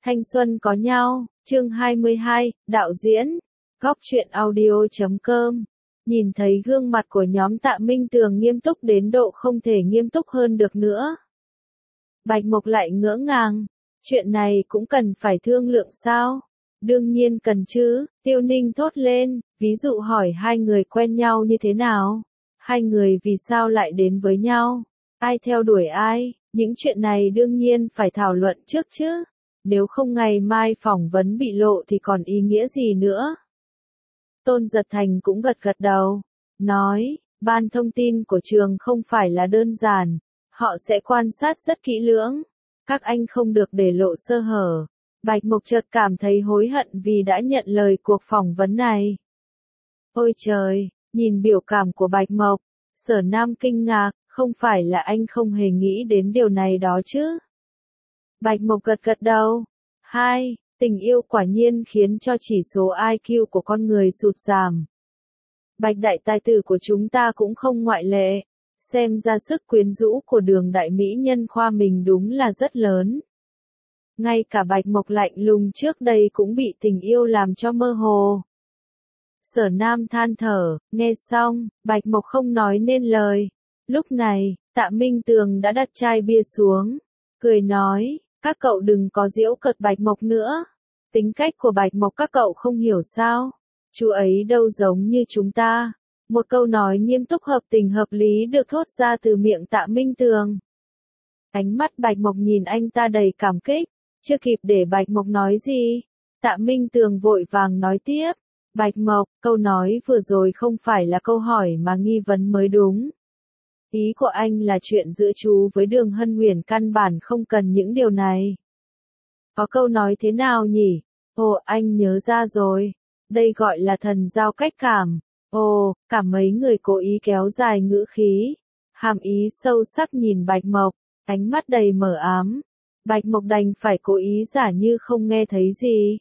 Thanh xuân có nhau, chương 22, đạo diễn, góc truyện audio.com. Nhìn thấy gương mặt của nhóm Tạ Minh Tường nghiêm túc đến độ không thể nghiêm túc hơn được nữa. Bạch Mộc lại ngỡ ngàng, chuyện này cũng cần phải thương lượng sao? Đương nhiên cần chứ, Tiêu Ninh thốt lên, ví dụ hỏi hai người quen nhau như thế nào? Hai người vì sao lại đến với nhau? Ai theo đuổi ai? Những chuyện này đương nhiên phải thảo luận trước chứ. Nếu không ngày mai phỏng vấn bị lộ thì còn ý nghĩa gì nữa? Tôn Giật Thành cũng gật gật đầu, nói, ban thông tin của trường không phải là đơn giản, họ sẽ quan sát rất kỹ lưỡng, các anh không được để lộ sơ hở. Bạch Mộc chợt cảm thấy hối hận vì đã nhận lời cuộc phỏng vấn này. Ôi trời, nhìn biểu cảm của Bạch Mộc, Sở Nam kinh ngạc, không phải là anh không hề nghĩ đến điều này đó chứ? Bạch Mộc gật gật đầu. 2. Tình yêu quả nhiên khiến cho chỉ số IQ của con người sụt giảm. Bạch đại tài tử của chúng ta cũng không ngoại lệ. Xem ra sức quyến rũ của Đường đại mỹ nhân khoa mình đúng là rất lớn. Ngay cả Bạch Mộc lạnh lùng trước đây cũng bị tình yêu làm cho mơ hồ. Sở Nam than thở, nghe xong, Bạch Mộc không nói nên lời. Lúc này, Tạ Minh Tường đã đặt chai bia xuống, cười nói, các cậu đừng có giễu cợt Bạch Mộc nữa. Tính cách của Bạch Mộc các cậu không hiểu sao? Chú ấy đâu giống như chúng ta. Một câu nói nghiêm túc hợp tình hợp lý được thốt ra từ miệng Tạ Minh Tường. Ánh mắt Bạch Mộc nhìn anh ta đầy cảm kích, chưa kịp để Bạch Mộc nói gì, Tạ Minh Tường vội vàng nói tiếp. Bạch Mộc, câu nói vừa rồi không phải là câu hỏi mà nghi vấn mới đúng. Ý của anh là chuyện giữa chú với Đường Hân Huyền căn bản không cần những điều này. Có câu nói thế nào nhỉ? Ồ, anh nhớ ra rồi. Đây gọi là thần giao cách cảm. Ồ, cả mấy người cố ý kéo dài ngữ khí. Hàm ý sâu sắc nhìn Bạch Mộc, ánh mắt đầy mờ ám. Bạch Mộc đành phải cố ý giả như không nghe thấy gì.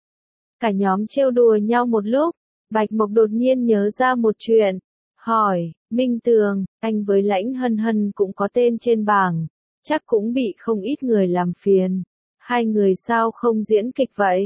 Cả nhóm trêu đùa nhau một lúc, Bạch Mộc đột nhiên nhớ ra một chuyện. Hỏi, Minh Tường, anh với Lãnh Hân Hân cũng có tên trên bảng, chắc cũng bị không ít người làm phiền. Hai người sao không diễn kịch vậy?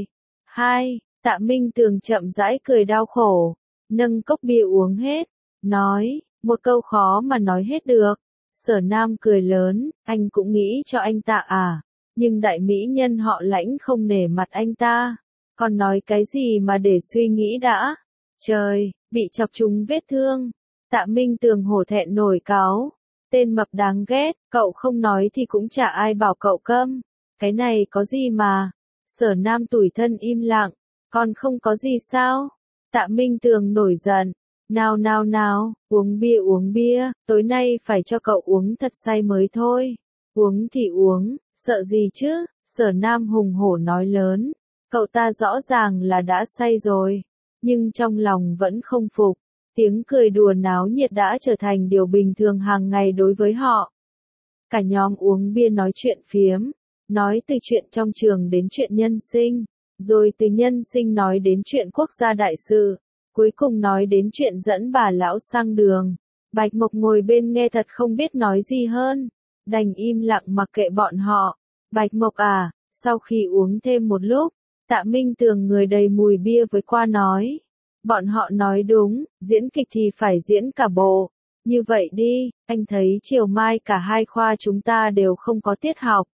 2. Tạ Minh Tường chậm rãi cười đau khổ, nâng cốc bia uống hết, nói, một câu khó mà nói hết được. Sở Nam cười lớn, anh cũng nghĩ cho anh Tạ à, nhưng đại mỹ nhân họ Lãnh không nể mặt anh ta, còn nói cái gì mà để suy nghĩ đã. Trời, bị chọc trúng vết thương. Tạ Minh Tường hổ thẹn nổi cáu, tên mập đáng ghét, cậu không nói thì cũng chả ai bảo cậu câm. Cái này có gì mà? Sở Nam tủi thân im lặng, còn không có gì sao? Tạ Minh Tường nổi giận, nào nào nào, uống bia, tối nay phải cho cậu uống thật say mới thôi. Uống thì uống, sợ gì chứ? Sở Nam hùng hổ nói lớn, cậu ta rõ ràng là đã say rồi, nhưng trong lòng vẫn không phục. Tiếng cười đùa náo nhiệt đã trở thành điều bình thường hàng ngày đối với họ. Cả nhóm uống bia nói chuyện phiếm, nói từ chuyện trong trường đến chuyện nhân sinh, rồi từ nhân sinh nói đến chuyện quốc gia đại sự, cuối cùng nói đến chuyện dẫn bà lão sang đường. Bạch Mộc ngồi bên nghe thật không biết nói gì hơn, đành im lặng mặc kệ bọn họ. Bạch Mộc à, sau khi uống thêm một lúc, Tạ Minh Tường người đầy mùi bia với qua nói. Bọn họ nói đúng, diễn kịch thì phải diễn cả bộ. Như vậy đi, anh thấy chiều mai cả hai khoa chúng ta đều không có tiết học.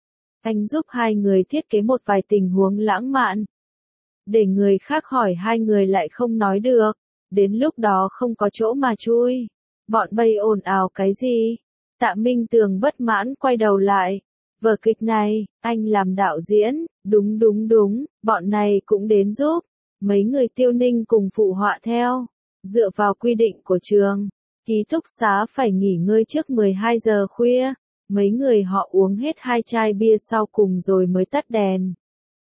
Anh giúp hai người thiết kế một vài tình huống lãng mạn. Để người khác hỏi hai người lại không nói được. Đến lúc đó không có chỗ mà chui. Bọn bay ồn ào cái gì? Tạ Minh Tường bất mãn quay đầu lại. Vở kịch này, anh làm đạo diễn, đúng, bọn này cũng đến giúp. Mấy người Tiêu Ninh cùng phụ họa theo. Dựa vào quy định của trường, ký túc xá phải nghỉ ngơi trước 12 giờ khuya. Mấy người họ uống hết 2 chai bia sau cùng rồi mới tắt đèn.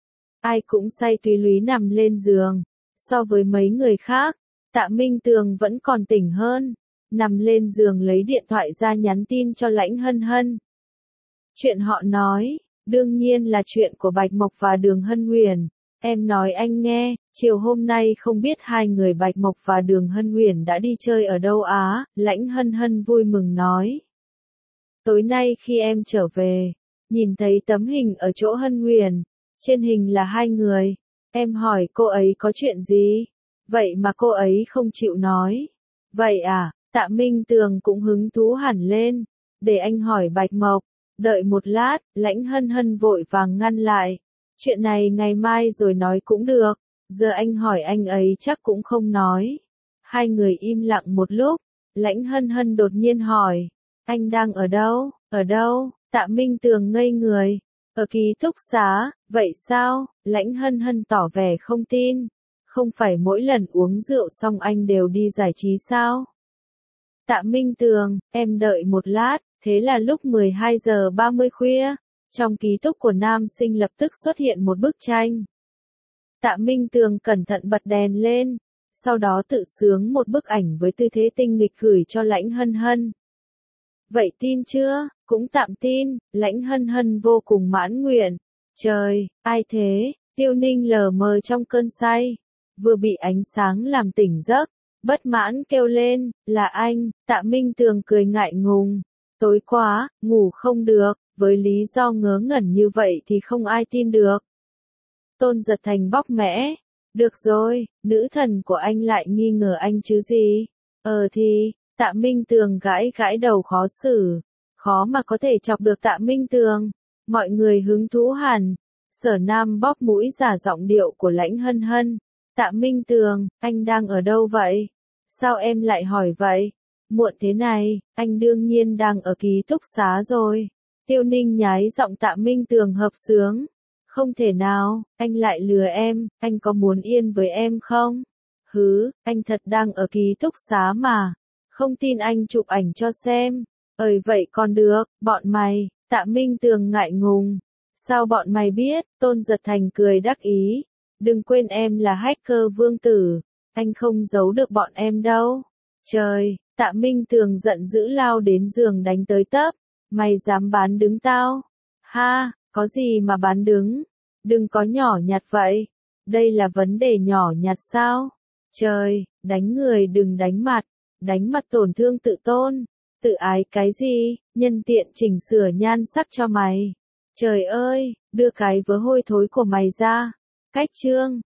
Ai cũng say túy lúy nằm lên giường. So với mấy người khác, Tạ Minh Tường vẫn còn tỉnh hơn. Nằm lên giường lấy điện thoại ra nhắn tin cho Lãnh Hân Hân. Chuyện họ nói, đương nhiên là chuyện của Bạch Mộc và Đường Hân Huyền. Em nói anh nghe, chiều hôm nay không biết hai người Bạch Mộc và Đường Hân Huyền đã đi chơi ở đâu á, Lãnh Hân Hân vui mừng nói. Tối nay khi em trở về, nhìn thấy tấm hình ở chỗ Hân Huyền, Trên hình là hai người. Em hỏi cô ấy có chuyện gì? Vậy mà cô ấy không chịu nói. Vậy à, Tạ Minh Tường cũng hứng thú hẳn lên. Để anh hỏi Bạch Mộc. Đợi một lát, Lãnh Hân Hân vội vàng ngăn lại. Chuyện này ngày mai rồi nói cũng được. Giờ anh hỏi anh ấy chắc cũng không nói. Hai người im lặng một lúc. Lãnh Hân Hân đột nhiên hỏi. Anh đang ở đâu? Ở đâu? Tạ Minh Tường ngây người. Ở ký túc xá. Vậy sao? Lãnh Hân Hân tỏ vẻ không tin. Không phải mỗi lần uống rượu xong anh đều đi giải trí sao? Tạ Minh Tường, em đợi một lát. Thế là lúc 12 giờ 30 khuya, trong ký túc của nam sinh lập tức xuất hiện một bức tranh. Tạ Minh Tường cẩn thận bật đèn lên, sau đó tự sướng một bức ảnh với tư thế tinh nghịch gửi cho Lãnh Hân Hân. Vậy tin chưa? Cũng tạm tin. Lãnh Hân Hân vô cùng mãn nguyện. Trời, ai thế? Tiêu Ninh lờ mờ trong cơn say, vừa bị ánh sáng làm tỉnh giấc, bất mãn kêu lên, là anh. Tạ Minh Tường cười ngại ngùng. Tối quá, ngủ không được, với lý do ngớ ngẩn như vậy thì không ai tin được. Tôn Giật Thành bóc mẽ. Được rồi, nữ thần của anh lại nghi ngờ anh chứ gì. Thì, Tạ Minh Tường gãi gãi đầu khó xử. Khó mà có thể chọc được Tạ Minh Tường. Mọi người hứng thú hẳn. Sở Nam bóp mũi giả giọng điệu của Lãnh Hân Hân. Tạ Minh Tường, anh đang ở đâu vậy? Sao em lại hỏi vậy? Muộn thế này, anh đương nhiên đang ở ký túc xá rồi. Tiêu Ninh nhái giọng Tạ Minh Tường hợp xướng. Không thể nào, anh lại lừa em, anh có muốn yên với em không? Hứ, anh thật đang ở ký túc xá mà. Không tin anh chụp ảnh cho xem. Vậy còn được, bọn mày. Tạ Minh Tường ngại ngùng. Sao bọn mày biết? Tôn Giật Thành cười đắc ý. Đừng quên em là hacker vương tử. Anh không giấu được bọn em đâu. Trời, Tạ Minh Tường giận dữ lao đến giường đánh tới tấp. Mày dám bán đứng tao? Ha, có gì mà bán đứng? Đừng có nhỏ nhặt vậy. Đây là vấn đề nhỏ nhặt sao? Trời, đánh người đừng đánh mặt. Đánh mặt tổn thương tự tôn. Tự ái cái gì? Nhân tiện chỉnh sửa nhan sắc cho mày. Trời ơi, đưa cái vớ hôi thối của mày ra. Cách chương